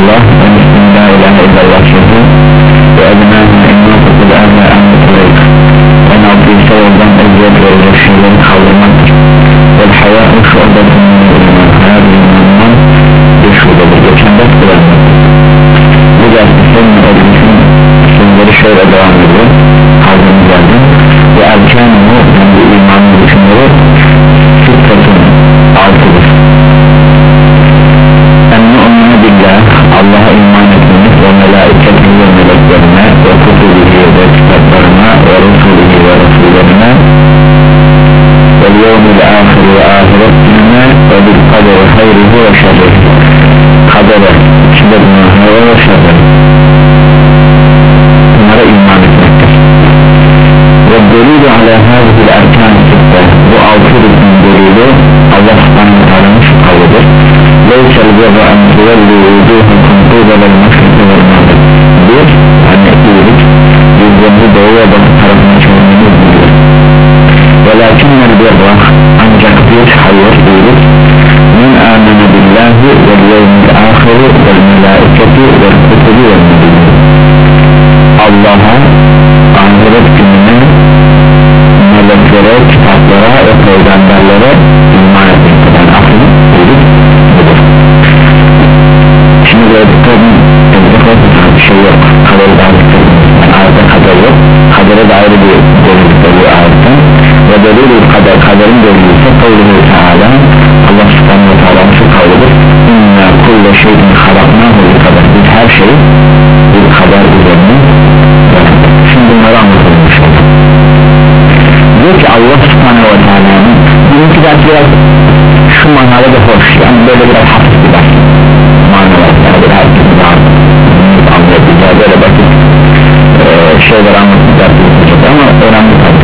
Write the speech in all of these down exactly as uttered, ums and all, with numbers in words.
illallah ve müslüm la ilahe illallah sözü ve edinâhına imâfıkı ve ehne emretuleyk en altı ise yoldan eziyet verecek şeyleri kaldırmaktır ve hayâ-ı şu'betun iman hayal imanından bir şubedir geçen ders kullanmaktır. Bu dersi seninle edilişin sözleri şöyle devam ediyor kaldığımız yerden ve erken-i yani bu imanın düşünleri fıtratın altıdır. En-nu'mine billah Allah'a iman etmemiz ve melaiketine ve meleklerine ve kutubihi ve kitaplarına ve rusulihi ve rasullerine ve yevmil ahir ve ahiret gününe ve bil kaderi hayrihi ve şerrihi kadere içinde bulunan hayra ve şerrihi bunlara iman etmektir. Ve delilü ala hazil erkan-ı sitte bu altı rükün delili Allah subhanahu wa ta'ala'nın şu kavlidir. Leysel birra en tuvelli vuduhukum kıbelel meşriki vel mağrib bir yani iyilik yüzlerinizi doğu ve batı tarafına çevirmeniz değildir. Velakinnel birra ancak bir hayır iyilik min amene billahi vel yevmil ahiri vel melaiketi vel kutubi vel mübinin Allah'a, ahiret gününe, meleklere, kitaplara ve peygamberlere iman etmekten ahir iyilik budur. Şimdi böyle bir şey yok, kaderi dair yani ayette kader yok, kadere dair bir delil oluyor ayetten ve delil kader, kaderin delili ise kavluhu teala Allah subhanahu wa ta'ala şu kavludur inna kulle şeyin halaknahu bir kader biz her şeyi bir kader üzerine yarattık. Şimdi bunları anlatalım inşallah. Diyor ki Allah subhanahu wa ta'ala'nın bugünkü ders biraz şu manada da hoş yani böyle biraz hafif bir ders manalar yani bir herkesin daha anlayabileceği böyle basit e, şeyler anlatacak ama önemli tabi.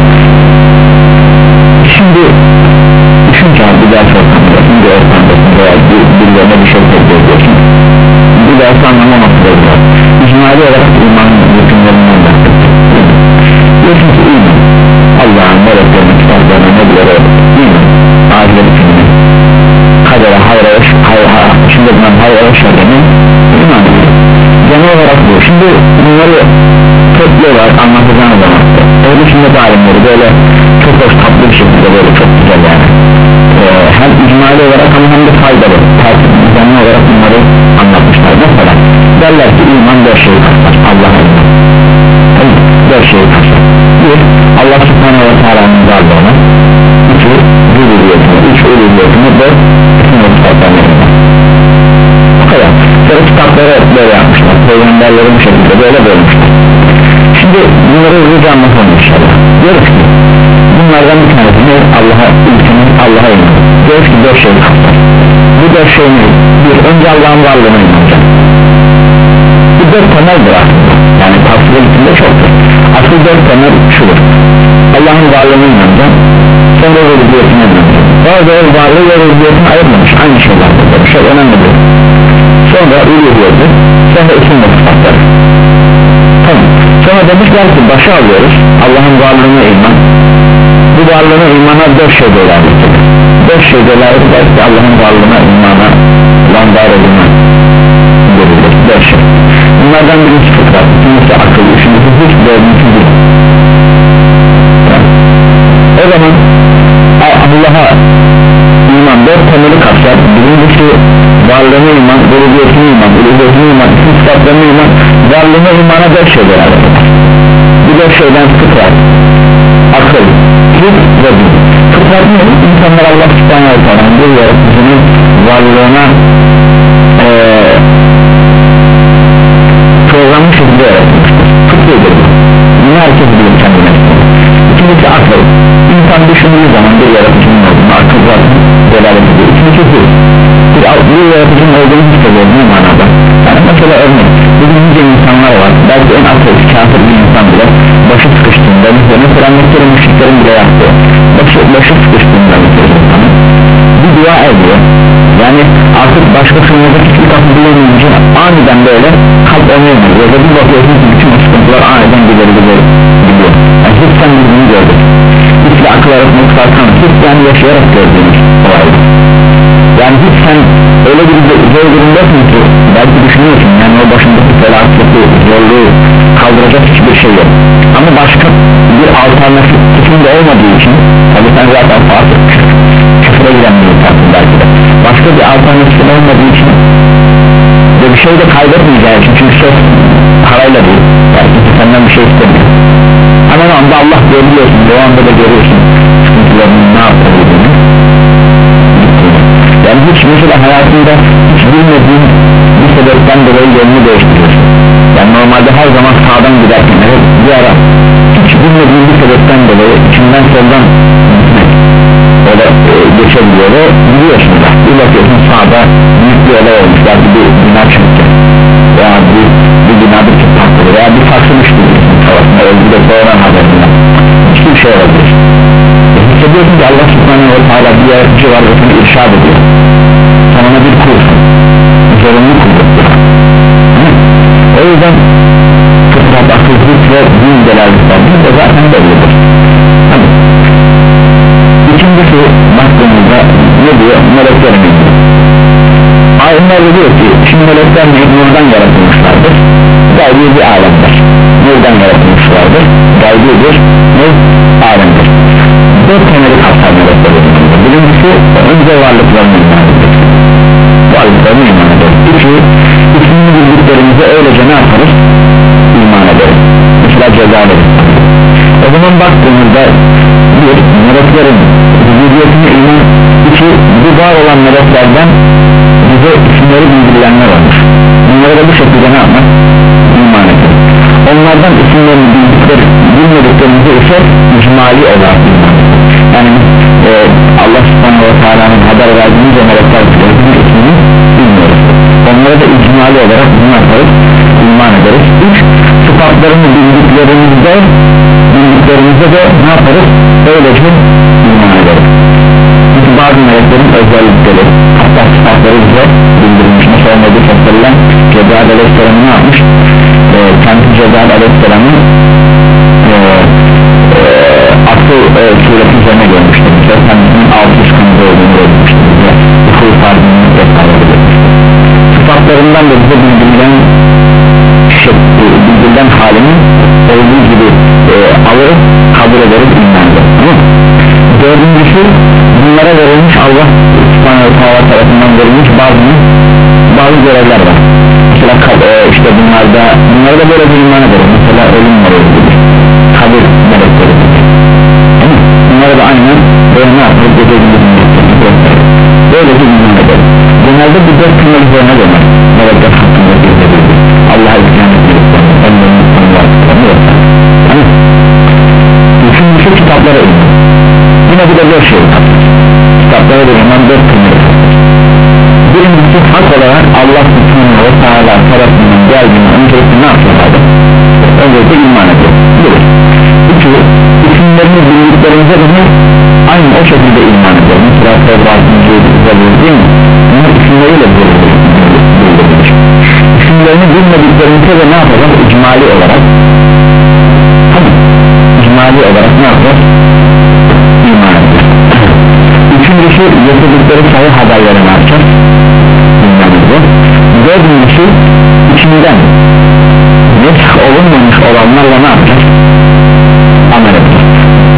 Şimdi düşün ki bir ders ortamındasın bir ortamdasın veya bir, birilerine bir şey söylüyorsun bu dersi anlamaması da güzel icmali olarak imanın hükümlerinden bahsettik diyorsun ki iman Allah'ın meleklerine kitaplarına nebilere iman ahiret gününe kadere hayra hayra şimdi bundan hayra şerrine iman ediyor genel olarak bu şimdi bunları topluyorlar anlatacağım zaman öyle sünnet alimleri böyle çok hoş tatlı bir şekilde böyle çok güzel yani ee, hem icmali olarak ama hem de faydalı düzenli olarak bunları anlatmışlar mesela derler ki iman dört şeyi kapsar Allah'a iman dört şeyi kapsar bir Allah subhanahu wa ta'ala'nın varlığına iki rububiyetine üç uluhiyetine dört bütün o kitaplarına iman o kadar sonra kitapları böyle yapmışlar peygamberleri bu şekilde böyle bölmüşler şimdi bunları hızlıca anlatalım inşallah diyoruz ki bunlardan bir tanesi ne Allah'a ilkinin Allah'a iman diyoruz ki dört şeyi kapsar bu dört şey ne? Bir önce Allah'ın varlığına inanacak bu dört temeldir aslında yani tavsiye içinde çoktur asıl dört temel şudur Allah'ın varlığına inanacak sonra rububiyetine inanacak bazı varlığı ve rububiyetini ayırmamış aynı şeyler bir şey önemlidir sonra rububiyeti sonra isim ve sıfatları tamam sonra demişler ki başa alıyoruz Allah'ın varlığına iman bu varlığına imana dört şey dolaylıdır dört şey dolaylıdır ki Allah'ın varlığına imana lan var olduğuna görülür dört şey bunlardan birincisi fıtrat ikincisi akıl üçüncüsü hiç dördüncüsü değil o zaman Allah'a iman dört temeli kapsar birincisi varlığına iman, rububiyetine iman, uluhiyetine iman, isim sıfatlarına iman varlığına imana dört şey dolaylıdır bu dört şeyden fıtrat akıl, his ve din fıtrat ne? İnsanlar Allah subhanahu wa ta'ala bir yaratıcının varlığına ee, programlı şekilde yaratmıştır fıtridir bunu herkes bilir kendine ikincisi akıl insan düşündüğü zaman bir yaratıcının olduğunu akıl zaten delalet ediyor ikincisi his bir, bir yaratıcının olduğunu hissediyor bu manada yani mesela örnek bugün nice insanlar var belki en ateist kafir bir insan bile başı sıkıştığında mesela Mekke'li müşriklerin bile yaptığı başı, başı sıkıştığında insanın bir dua ediyor yani artık başkasının hiçbir kapı bulamayınca aniden böyle kalp oynayamıyor ya da bir bakıyorsun ki bütün sıkıntılar aniden gider gider gidiyor yani hiç sen bunu gördük hiç akıl arasında farkan hiç yani yaşayarak gördüğümüz olaydı yani hiç sen öyle bir zor durumdasın ki belki düşünüyorsun yani o başındaki felaketi, zorluğu kaldıracak hiçbir şey yok ama başka bir alternatifin de olmadığı için tabi sen zaten fasık küfre giren bir insansın belki de başka bir alternatifin olmadığı için ve bir şey de kaybetmeyeceği için çünkü söz parayla değil belki senden bir şey istemiyor ama o anda Allah görüyorsun o anda da görüyorsun sıkıntılarını ne yapabildiğini yani hiç mesela hayatında hiç bilmediğin bir sebepten dolayı yolunu değiştiriyorsun yani normalde her zaman sağdan giderken evet bir ara hiç bilmediğin bir sebepten dolayı içinden soldan o da e, geçebiliyor ve biliyorsun da bir bakıyorsun sağda büyük bir olay olmuş belki bir bina çıktı veya bir, bir bina bir tip patladı veya bir farklı düştü kafasında öldü de sonradan haberinden hiçbir şey olabilir e, hissediyorsun ki Allah subhanahu ve teala bir yaratıcı var ve seni irşad ediyor sana bir kulsun zorunlu kuldur o yüzden fıtrat, akıllık ve din delaletlerinin de zaten bellidir hani İkincisi baktığımızda ne diyor? Meleklerin ilgili ayetler diyor ki şimdi melekler nurdan yaratılmışlardır gaybi bir alemdir nurdan yaratılmışlardır gaybi bir nur alemdir dört temeli kapsar melekler birincisi önce varlıklarını iman edilir varlıklarını iman edilir üçü ismini bildiklerimize öylece ne yaparız? İman ederiz mesela ceza verir o zaman baktığımızda bir meleklerin vücudiyetine iman iki bu var olan meleklerden bize isimleri bildirilenler olmuş bunlara da bu şekilde ne yapmak? İman etmek onlardan isimlerini bildikleri bilmediklerimizi ise icmali olarak iman etmek yani e, Allah subhanahu ve teala'nın haber verdiğince melekler bir ismini bilmiyoruz onlara da icmali olarak bunu yaparız iman ederiz üç sıfatlarını bildiklerimizde bildiklerimizde de ne yaparız? Öylece iman ederiz çünkü bazı meleklerin özellikleri hatta sıfatları bize bildirilmiş mesela Nebi Fesselam Cebrail Aleyhisselam'ı ne yapmış? E, kendi Cebrail Aleyhisselam'ı e, e, akıl e, sureti üzerine görmüştür mesela kendisinin altı yüz kanıda olduğunu görmüştür ve uful fardının sıfatlarından da bize bildirilen şey, bildirilen halinin olduğu gibi e, alırız kabul ederiz imanla dördüncüsü bunlara verilmiş Allah subhanahu teala tarafından verilmiş bazı bazı görevler var mesela e, işte bunlarda bunlara da böyle bir iman ederiz mesela ölüm melekleri kabir melekleri bunlara da aynen böyle ne yapıyoruz gece gündüz böyle bir iman ederiz genelde bu dört temel üzerine döner melekler hakkında bildirildi Allah'a isyan edildi onların konular tamam üçüncüsü kitaplara iman yine bir de dört şey kitaplara da iman dört temel birincisi hak olarak Allah subhanahu ve teala tarafından geldiğini öncelikle ne yapıyorlardı? Öncelikle iman ediyor bilir üçü isimlerini bildiklerimize de aynı o şekilde iman ediyor mesela Tevrat'ın cüzdanı değil mi? Bunun isimleriyle bildirilmiş isimlerini bilmediklerimize de ne yapacağız? İcmali olarak tabii icmali olarak ne yapacağız? İman edeceğiz üçüncüsü getirdikleri sayı haberleri ne yapacağız? İman edeceğiz dördüncüsü içinden nesk olunmamış olanlarla ne yapacağız? Amel edeceğiz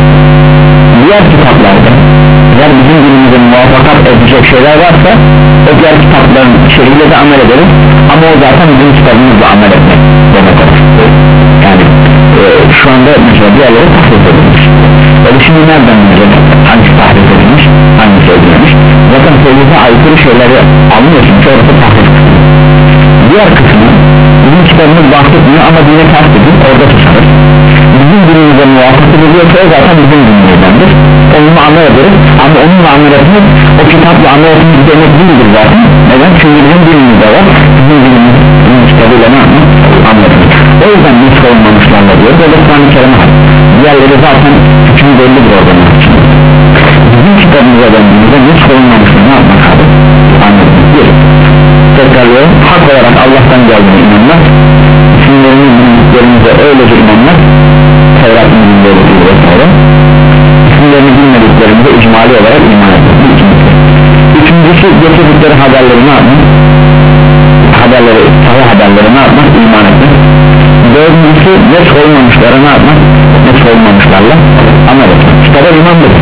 diğer kitaplarda eğer bizim dilimize muvaffakat edecek şeyler varsa o diğer kitapların içeriğiyle de amel ederiz ama o zaten bizim kitabımızla amel etmek demek olur yani e, şu anda mesela diğerleri tahrif edilmiş öyle şimdi nereden bilecek hangisi tahrif edilmiş hangisi edilmiş zaten söylediğine aykırı şeyleri anlıyorsun ki orası tahrif kısmı diğer kısmı bizim kitabımız bahsetmiyor ama dine ters edin orada tutarız bizim dinimize muvaffakat ediliyorsa o zaten bizim dinimizdendir onunla amel ederiz ama onunla amel etmek o kitapla amel etmek demek değildir zaten neden? Çünkü bizim dinimizde var bizim dinimizin kitabıyla ne yapmak? Amel etmek o yüzden biz savunmamışlarla diyor böyle Kur'an-ı Kerim var diğerleri zaten hüküm bellidir oradan bizim kitabımıza döndüğümüzde biz savunmamışlar ne yapmak abi? Amel etmek bir tekrarlıyorum hak olarak Allah'tan geldiğine inanmak isimlerini bildiklerimize öylece inanmak Tevrat'ın bildikleri vesaire isimlerini bilmediklerimize icmali olarak iman etmek üçüncü Üçüncüsü getirdikleri haberleri ne yapmak? Haberleri, sahih haberleri ne yapmak? İman etmek. Dördüncüsü net olmamışlara ne yapmak? Net olmamışlarla amel etmek. Kitaba imandır.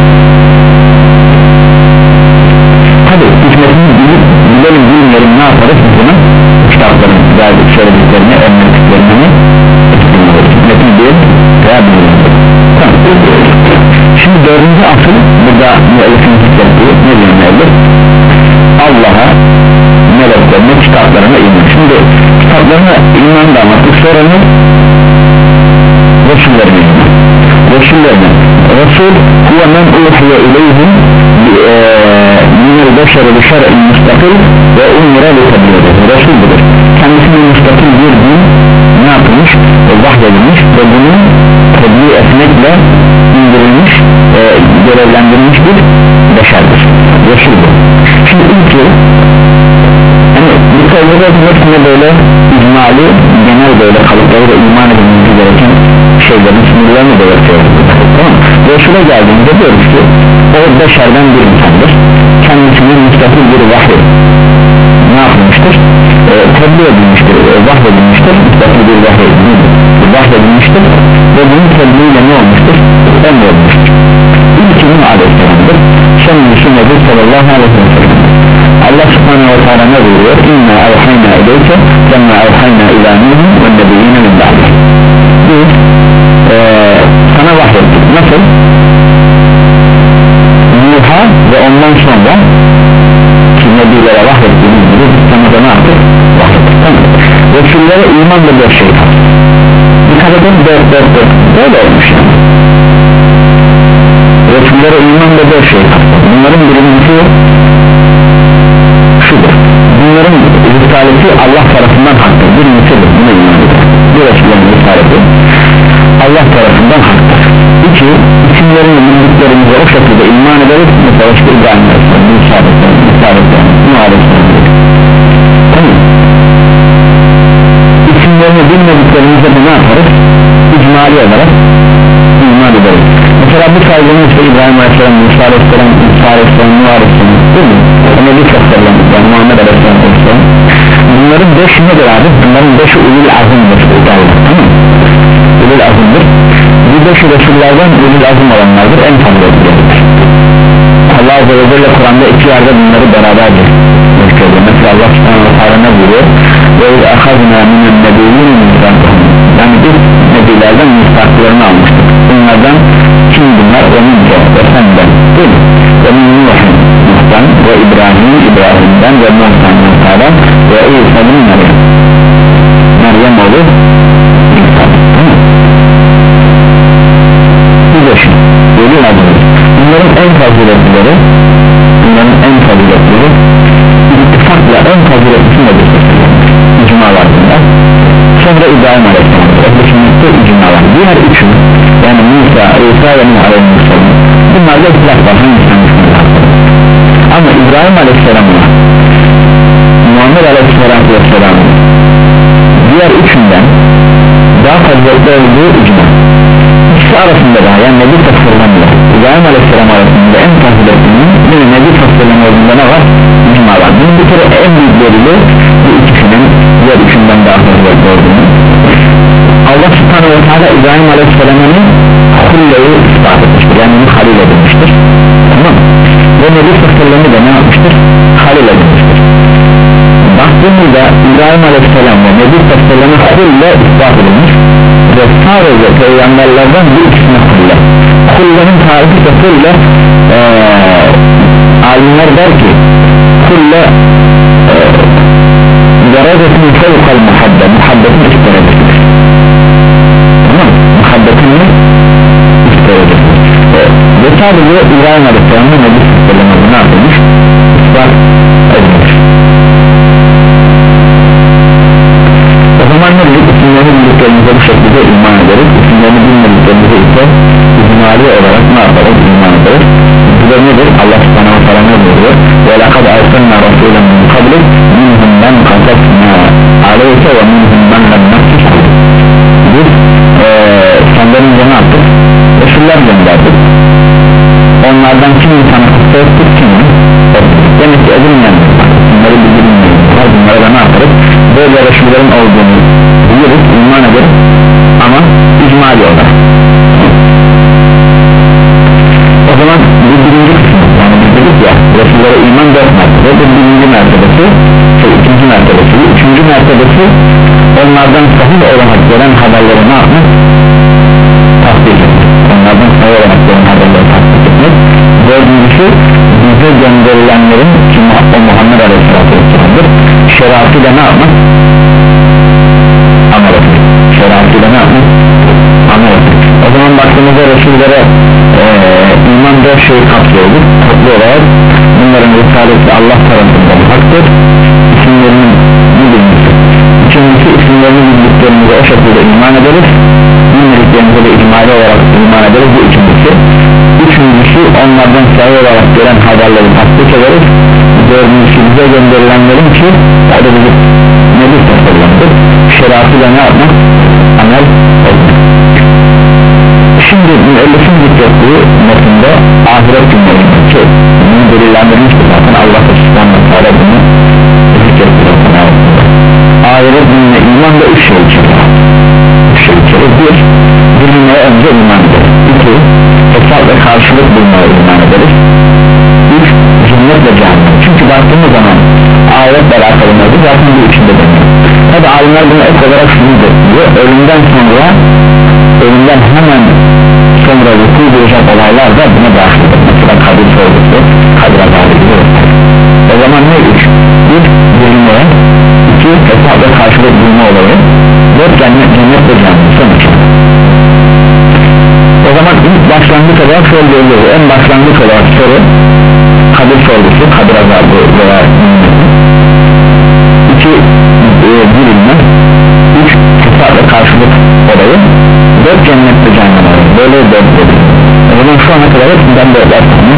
Tabi hikmetini bilip bilelim bilmeyelim ne yaparız biz buna? Kitapların verdik söylediklerini, önlediklerini hikmetini bilelim veya bilelim. Tamam. Şimdi dördüncü asıl burada müellifin hikmetliği ne diyor müellif? Allah'a, meleklerine, kitaplarına iman. Şimdi kitaplarına iman da anlattık, sonra ne? Resullerine iman. Resullerine Resul huve men uhiye ileyhim minel beşeri bi şer'in müstakil ve umire li tebliğidir. Resul budur. Kendisine müstakil bir din ne yapılmış? Vahyedilmiş ve bunu tebliğ etmekle indirilmiş, e, görevlendirilmiş bir beşerdir. Resul bu. Şimdi ilki hani bu kavramda hepsine böyle icmali, genel böyle kalıpları ve iman edilmesi gereken şeylerin sınırlarını belirtiyor. Tamam. Resul'e geldiğinde diyoruz ki o beşerden bir insandır. Kendisinin müstakil bir vahiy ne yapılmıştır? E, tebliğ edilmiştir, e, vahyedilmiştir. Müstakil bir vahiy vahyedilmiştir ve bunun tebliğiyle ne olmuştur? Emredilmiştir. İlki Nuh Aleyhisselam'dır. Sonuncusu Nebi sallallahu aleyhi ve sellem. Allah subhanahu ve teala ne buyuruyor? İnna evhayna ileyke kemma evhayna ila Nuh'un ve nebiyyine min ba'di. Biz ee, sana vahyettik. Nasıl? Nuh'a ve ondan sonra ki nebilere vahyettiğimiz gibi sana da ne yaptık? Vahyettik. Tamam. Resullere iman da bir şey var. Dikkat edin dört dört dört böyle olmuş yani. Resullere iman da bir şey var. Bunların birincisi şudur. Bunların risaleti Allah tarafından haktır. Birincisidir. Buna iman eder. Bir Resullerin risaleti Allah tarafından haktır. İki, isimlerini bildiklerimize o şekilde iman ederiz. Mesela işte İbrahim Aleyhisselam, Musa Aleyhisselam, Musa Aleyhisselam, Nuh Aleyhisselam. Tamam. İsimlerini bilmediklerimize de ne yaparız? İcmali olarak iman ederiz. Mesela bu saygının işte İbrahim Aleyhisselam, Musa Aleyhisselam, Musa Aleyhisselam, Nuh Aleyhisselam değil mi? Ama bir çok selam, yani Muhammed Aleyhisselam Aleyhisselam. Bunların beşi nedir abi? Bunların beşi ulul azimdir. Tamam mı? Ulul azimdir. Bu beşi Resullerden ulul azim olanlardır, en fazla etkilenir. Allah Azze ve Celle Kur'an'da iki yerde bunları beraberdir. Mesela Allah subhanahu wa ta'ala ne buyuruyor? Ve ahazna minen nebiyyin mizraqahum. Yani biz nebilerden mizraqlarını almıştık. Bunlardan kim bunlar? Ve mince ve senden değil mi? Ve min Nuh'un Nuh'tan ve İbrahim İbrahim'den ve Muh'tan Muh'tan ve İsa'nın Meryem Meryem oğlu İsa'nın. Bu beşin ölü adımız. Bunların en faziletleri bunların en faziletleri ittifakla en faziletlisi nedir? İcmalar bunlar. Sonra İbrahim Aleyhisselam ehl-i icmalar. Diğer üçü yani Musa, İsa ve Nuh Aleyhisselam bunlarda ihtilaf var. Hangisinden düşünüyorlar? Ama İbrahim Aleyhisselam'la Muhammed Aleyhisselam'la diğer üçünden daha faziletli olduğu icma. İkisi arasında da yani Nebi Tasarlam'la İbrahim Aleyhisselam arasında en faziletlinin yine Nebi Tasarlam olduğunda ne var? İcma var. Bunun bir kere en büyük delili bu ikisinin diğer üçünden daha faziletli olduğunu. Allah subhanahu ve teala İbrahim Aleyhisselam'ın hulleyi ispat etmiştir. Yani onu halil edilmiştir. Tamam mı? Ve Nebi Tasarlam'ı da ne yapmıştır? Halil edilmiştir. Baktığımızda İbrahim Aleyhisselam ve Nebi Tasarlam'ı hulle ispat edilmiş ve sadece peygamberlerden bir ikisine hulle. Hullenin tarifi de hulle ee, alimler der ki hulle derecetini fevkal muhabbe muhabbetin üst derecesidir. Tamam muhabbetin üst derecesidir ve sadece İbrahim Aleyhisselam'ın Nebi Tasarlam'ı ne yapılmış? İspat edilmiş. O zaman ne dedik? İsimlerini bildiklerimize bu şekilde iman ederiz. İsimlerini bilmediklerimize ise icmali olarak ne yaparız? İman ederiz. Bu da nedir? Allah subhanahu wa ta'ala ne buyuruyor? وَلَقَدْ أَرْسَلْنَا رَسُولًا مِنْ قَبْلِكَ مِنْهُمْ مَنْ قَصَصْنَا عَلَيْكَ وَمِنْهُمْ مَنْ لَمْ نَقْصُصْ عَلَيْكَ. Biz ee, senden önce ne yaptık? Resuller gönderdik. Onlardan kimi sana kısa ettik, kimi ettik. demek ki edilmeyen bunları bildirilmeyen bunlara da ne yaparız böyle Resullerin olduğunu biliriz iman ederiz ama icmali olarak. O zaman bu birinci kısmı yani biz dedik ya Resullere iman dört mertebe bu birinci mertebesi şey, ikinci mertebesi üçüncü mertebesi onlardan sahih olarak gelen haberleri ne yapmak tasdik etmek onlardan sahih olarak gelen haberleri tasdik etmek dördüncüsü bize gönderilenlerin ki o Muhammed Aleyhisselatü Vesselam'dır şeriatıyla ne yapmak amel etmek şeriatıyla ne yapmak amel etmek o zaman baktığımızda Resullere ee, iman dört şeyi kapsıyordur toplu olarak bunların risaleti Allah tarafından haktır isimlerinin bilinmesi ikincisi isimlerini bildiklerimize o şekilde iman ederiz bilmediklerimize de icmali olarak iman ederiz bu ikincisi üçüncüsü onlardan sahih olarak gelen haberleri tasdik ederiz dördüncüsü bize gönderilenlerin ki o da bizim nebi tasarlandır şeriatıyla ne yapmak amel etmek. Şimdi müellifin zikrettiği metinde ahiret günlerinde ki bunu delillendirmiştir zaten Allah Subhanahu wa Taala bunu zikrettiği ahiret gününe iman da üç şey içerir üç şey içerir bir bilinmeye önce iman ederiz iki hesap ve karşılık bulmaya iman ederiz üç cennet ve cehennem çünkü baktığımız zaman ahiretle alakalı mevzu zaten bu içinde deniyor tabi alimler bunu ek olarak şunu diyor ölümden sonra ölümden hemen sonra vuku bulacak olaylar da buna dahil edilir mesela kabir sorgusu kabir azabı gibi o zaman ne üç bir bilinmeye iki hesap ve karşılık bulma olayı dört cennet, cennet ve cehennem sonuç o zaman ilk başlangıç olarak şöyle görüyoruz en başlangıç olarak soru kabir sorgusu kabir azabı veya iki e, bilinme üç hesap ve karşılık olayı dört cennet ve cehennem olayı böyle dört dedi o zaman şu ana kadar hepsinden dörtler tane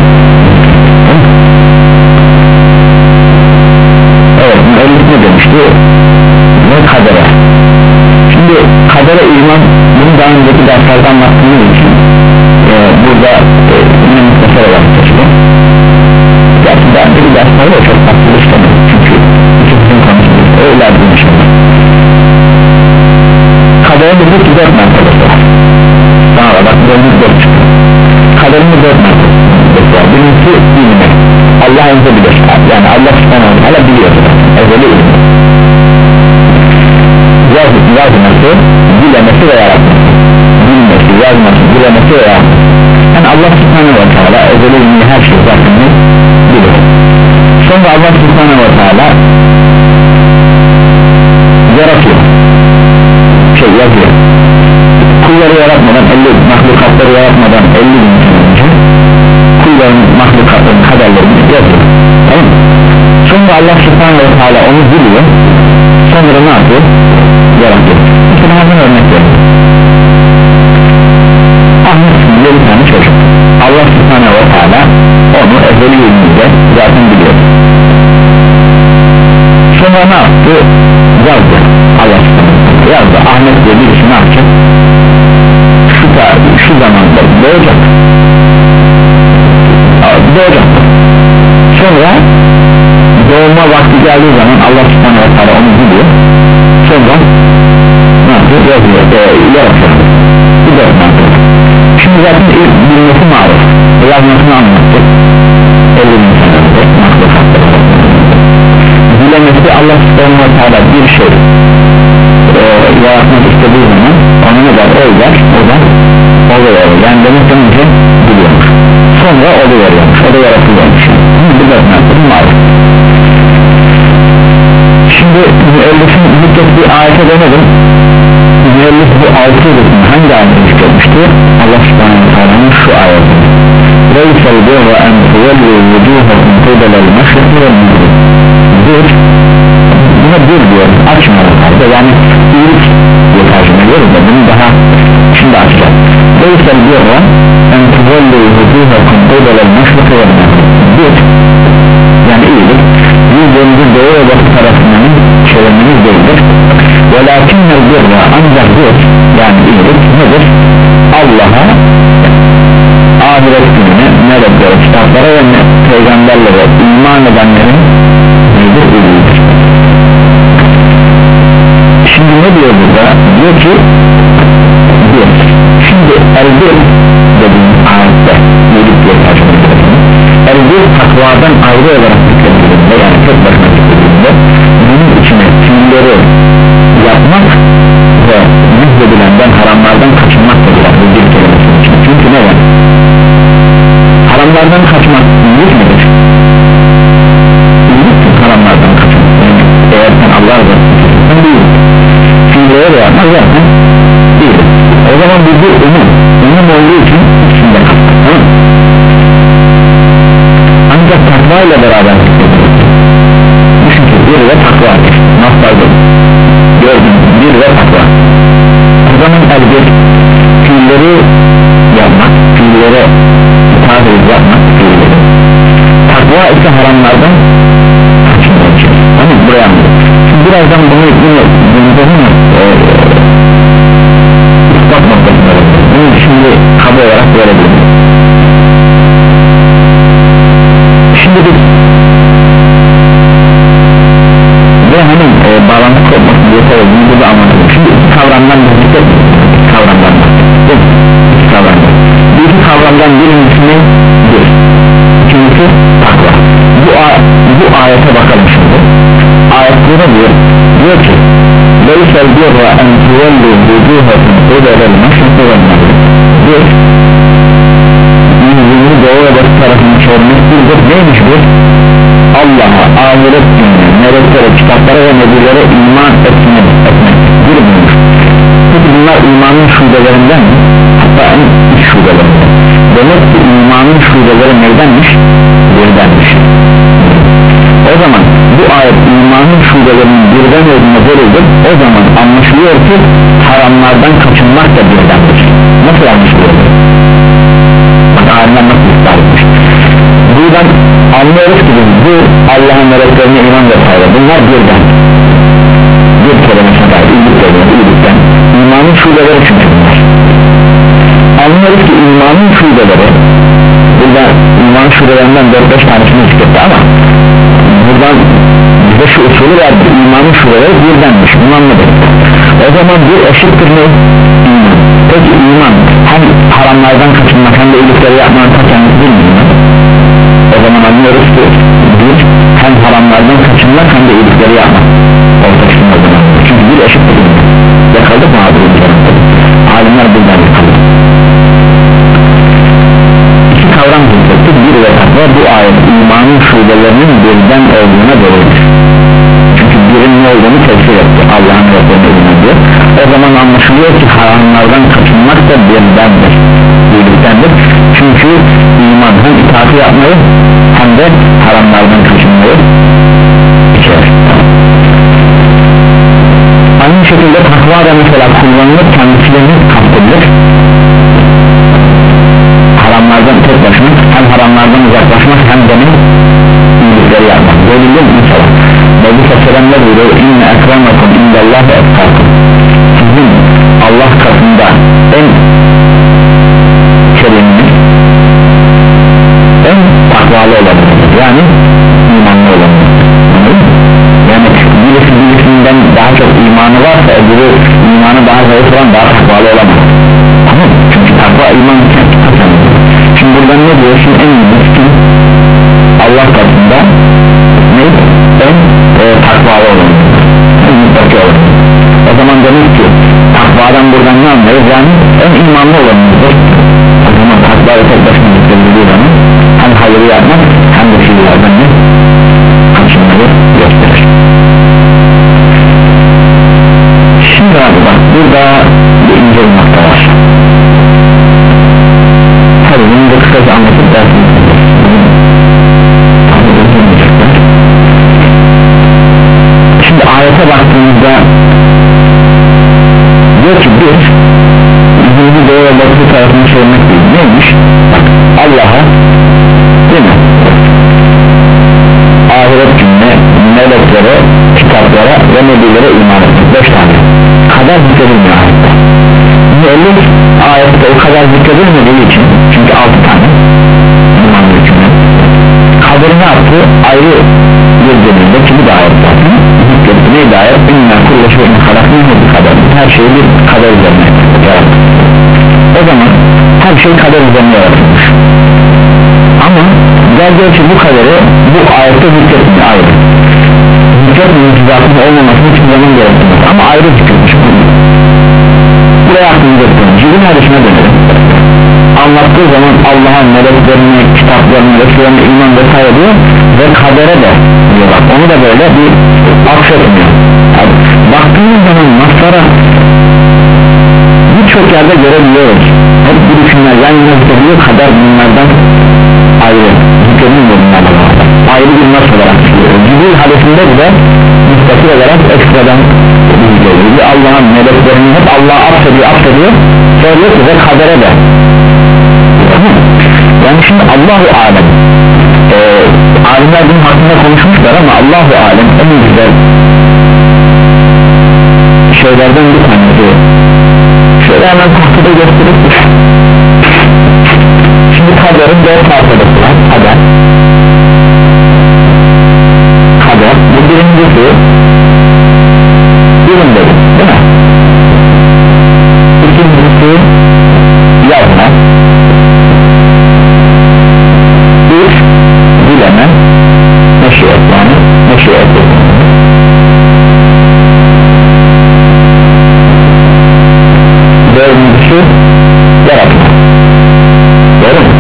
evet müellif ne demişti ve kadere şimdi kadere iman bunu daha önceki derslerde anlattığımız için e, burada e, yine mutlaka olarak geçti gerçi daha önceki derslerde çok farklı işlemedi çünkü ikimizin konuşuyoruz öyle bir şey kadere bildik ki dört mertebesi var sana bak dördüncü dört çıkıyor kaderin dört mertebesi var birincisi ilmi Allah önce bilir yani Allah subhanahu wa ta'ala biliyor ezeli ilmi Yaz, yazması bilemesi ve yaratması bilmesi yazması bilemesi ve yaratması yani Allah subhanahu wa ta'ala ezeli ilmi her şey zaten bilir sonra Allah subhanahu wa ta'ala yaratıyor şey yazıyor kulları yaratmadan elli mahlukatları yaratmadan elli bin önce kulların mahlukatların kaderlerini yazıyor tamam mı? Sonra Allah subhanahu wa ta'ala onu biliyor sonra ne yapıyor? Yaratıyor mesela hemen örnek veriyor Ahmet isminde bir tane çocuk Allah subhanahu wa ta'ala onu ezeli ilmiyle zaten biliyor sonra ne yaptı? Yazdı Allah subhanahu wa ta'ala yazdı Ahmet diye birisi ne yapacak? Şu, şu zamanda doğacak doğacak sonra doğma vakti geldiği zaman Allah subhanahu wa ta'ala onu biliyor sonra ne yapıyor? Yazıyor, e, yaratıyor bu dört mantık şimdi zaten ilk bilmesi maruf yazmasını anlattık elli bin senede mahlukatları bilemesi Allah subhanahu wa ta'ala bir şey e, yaratmak istediği zaman onu ne der? O der, o da oluyor yani demekten önce biliyormuş sonra oluyormuş, o da yaratılıyormuş bu dört mantık maruf şimdi müellifin zikrettiği ayete dönelim müellif bu altı yılın hangi ayete zikretmişti? Allah subhanahu wa ta'ala'nın şu ayeti Reysel birra en tuvelli vucuhum kudalel meşrikli ve müzik bir buna bir diyoruz açmalıklarda yani iyilik diye tercüme ediyoruz da bunu daha şimdi açacağız Reysel birra en tuvelli vucuhum kudalel meşrikli ve müzik bir yani iyilik yüzlerinizi doğu ve batı tarafından çevirmeniz değildir velakinnel birra ancak bir yani iyilik nedir? Allah'a ahiret gününe, meleklere, kitaplara ve peygamberlere peygamberlere iman edenlerin nedir? Uludur. Şimdi ne diyor burada? Diyor ki bir, şimdi el-bir dediğimiz ayette iyilik diye tercüme edilir. El-bir takvadan ayrı olarak zikredildiğinde, yani tek başına zikredildiğinde bunun içine fiilleri yapmak ve müjdedilenden haramlardan kaçınmak da biraz bu bir kelimesi için. Çünkü ne var? Haramlardan kaçmak iyilik midir? İyiliktir haramlardan kaçınmak. Yani eğer sen Allah'a zaten değil, fiillere yapmak zaten değil. O zaman bu bir umum, umum olduğu için içinde kalmak, tamam. Ancak takva ile beraber düşün ki bir ve takva nasıl gördüm, bir ve takva. O zaman elbet fiilleri yapmak, fiillere itaat edip yapmak fiilleri. Takva ise haramlardan kaçınmak için. Tamam, buraya anladım. Şimdi birazdan bunu yine gündemini e, ispat noktasında bunu şimdi kaba olarak verebilirim. Şimdi biz ve hani e, bağlantı kopmasın diye söylediğini burada anlatalım. Şimdi iki kavramdan birlikte iki kavramdan bahsettik. İki kavramdan. Bir iki kavramdan birincisini bir, ikincisi takva. Bu, bu ayete bakalım şimdi. Ayetleri diyor, diyor ki leysel birra en tuvellu vucuhetin ödelel meşrikı ve meşrikı. Bir, yüzünü doğu ve batı tarafını çevirmek değildir. Neymiş bu? Allah'a, ahiret gününe, meleklere, kitaplara ve nebilere iman etmek, etmek bir bulmuş. Peki bunlar imanın şubelerinden mi? Hatta en üç şubelerinden. Demek ki imanın şubeleri neydenmiş? Birdenmiş. O zaman bu ayet imanın şubelerinin birden olduğuna verildir. O zaman anlaşılıyor ki haramlardan kaçınmak da birdendir. Nasıl anlaşılıyor? Bak ayetten nasıl ısrar etmiş? Buradan anlıyoruz ki bu Allah'ın meleklerine iman vesaire bunlar birden. Bir kelimesine dair iyilik veriyor, iyilikten. İmanın şubeleri çünkü bunlar. Anlıyoruz ki imanın şubeleri, burada iman şubelerinden dört beş tanesini zikretti ama buradan bize şu usulü verdi, imanın şubeleri birdenmiş, bunu anladık. O zaman bir eşittir ne? İman. Peki iman hem haramlardan kaçınmak hem de iyilikleri yapmanın ta kendisi değil mi? O zaman anlıyoruz ki bir hem haramlardan kaçınmak hem de iyilikleri yapmak ortakşın o zaman. Çünkü bir eşittir iman. Yakaldık mı abi? Alimler buradan yakaldı. İki kavram zikrettik, bir ve takva bu ayet imanın şubelerinin birden olduğuna verilir. Çünkü birin ne olduğunu tefsir etti Allah'ın Resulü'nün eline diyor. O zaman anlaşılıyor ki haramlardan kaçınmak da birdendir, birliktendir. Çünkü iman hem itaati yapmayı hem de haramlardan kaçınmayı içerir. Aynı şekilde takva da mesela kullanılıp kendisilerini kastedilir. Haramlardan tek başına hem haramlardan uzaklaşmak hem de iyilikleri yapmak. Böyle mesela Nebi Sallallahu ne buyuruyor? İnne ekremakum indallahi etkakum. Sizin Allah katında en kerimli, en takvalı olanınız, yani imanlı olanınız. Yani birisi birisinden daha çok imanı varsa öbürü imanı daha zayıf olan daha takvalı olamaz. Tamam, çünkü takva iman için kazanır. Şimdi buradan ne diyorsun? En miskin Allah katında ne? En e, takvalı olan, en mutlaka olan. O zaman demek ki takvadan buradan ne anlıyoruz? Yani en imanlı olanımızdır. O zaman takvayı tek başına yüklendiği zaman hem hayırı yapmak hem de fiillerden ne? Kaçınmayı gösterir. Şimdi abi bak burada bir ince bir nokta var. Tabii bunu da kısaca anlatıp dersiniz. Şimdi ayete baktığımızda diyor ki bir yüzünü doğru ve batı tarafını çevirmek değil. Neymiş? Bak Allah'a değil mi? Ahiret gününe, meleklere, kitaplara ve nebilere iman etmek. Beş tane kadar zikredilmiyor ayette. Müellif ayette o kadar zikredilmediği için, çünkü altı tane iman hükmü, kadrini ayrı bir bölümde ki bu da ayet zaten neydi ayet? İnna kulle şeyin halaknâhu bi kader, her şeyi bir kader üzerine yarattık. O zaman her şey kader üzerine yaratılmış ama geldiği için bu kaderi bu ayette zikretmiyor ayrı zikretmiyor zatının olmamasını hiçbir zaman gerektirmez ama ayrı zikretmiş buraya aklımıza tutalım. Cibril hadisine dönelim. Anlattığı zaman Allah'ın meleklerine, kitaplarına, Resulüne iman vesaire diyor ve kadere de diyor bak onu da böyle bir affetmiyor. Yani baktığımız zaman naslara birçok yerde görebiliyoruz. Hep bu düşünler yan yana zikrediliyor, kader bunlardan ayrı zikredilmiyor bunlardan ayrı bir nas olarak zikrediliyor. Cibril hadisinde de müstakil olarak ekstradan zikrediliyor. Allah'ın meleklerini hep Allah'a affediyor, affediyor söylüyor ki ve kadere de yani şimdi Allahu alem ee, alimler bunun hakkında konuşmuşlar ama Allahu alem en güzel şeylerden bir tanesi şöyle hemen tahtada gösterip şimdi kaderin dört parçası var kader kader bu birincisi bilimleri değil mi? İkincisi yazma üç dileme meşiyet yani meşiyet dördüncüsü yaratma doğru mu?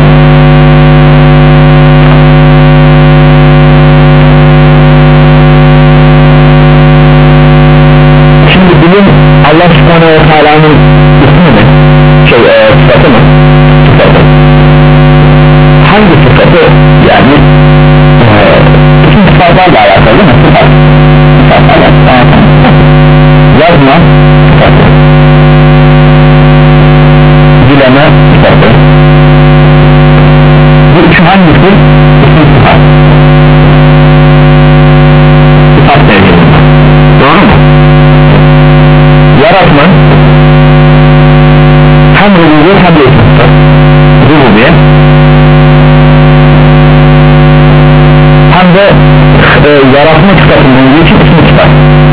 Şimdi bilim Allah subhanahu ve teala'nın ismi mi? şey e, sıfatı mı? sıfatı hangi sıfatı yani e, bütün sıfatlarla alakalı değil mi? sıfat sıfatlarla alakalı yazma sıfatı dileme sıfatı bu üçü hangisi? isim sıfat sıfat devriminde doğru mu? yaratma hem rububiyet hem de isim sıfat rububiyet hem de e, yaratma sıfatının olduğu için isim sıfat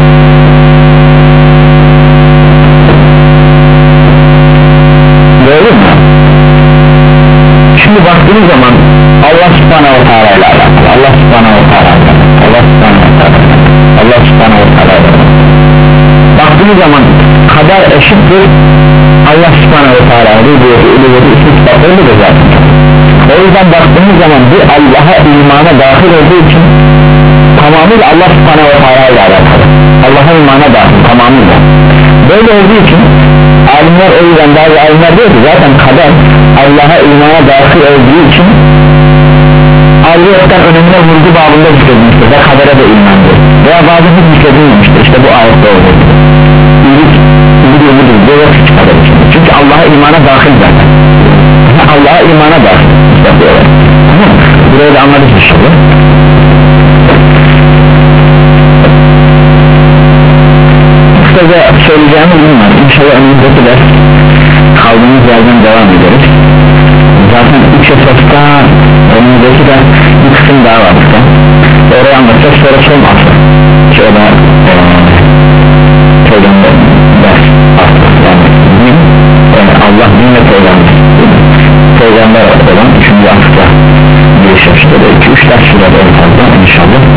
doğru mu? Şimdi baktığınız zaman Allah subhanahu wa ta'ala ile alakalı Allah subhanahu wa ta'ala ile Allah subhanahu wa ta'ala ile Allah subhanahu wa ta'ala ile baktığınız zaman kader eşittir Allah subhanahu wa ta'ala rububiyeti, uluhiyeti, isim sıfatları da zaten o yüzden baktığımız zaman bu Allah'a imana dahil olduğu için tamamıyla Allah subhanahu wa ta'ala ile alakalı Allah'a imana dahil tamamıyla böyle olduğu için alimler o yüzden bazı alimler diyor ki zaten kader Allah'a imana dahil olduğu için ayrıyetten önemine vurgu babında zikredilmiştir ve kadere de imandır veya bazı hiç zikredilmemiştir işte bu ayette olduğu gibi iyilik, iyilik, iyilik, iyilik, iyilik çünkü Allah'a imana dahil zaten Allah'a imana dahil tamam burayı da anladık inşallah kısaca söyleyeceğimi bilmem inşallah önümüzdeki ders kaldığımız yerden devam ederiz zaten üç esasda önümüzdeki de bir kısım daha var oraya anlatacağız sonra son asıl şöyle peygamber ders yani Allah din ve peygamber peygamber olan üçüncü asla giriş yapıştırdı iki üç ders sürede en fazla inşallah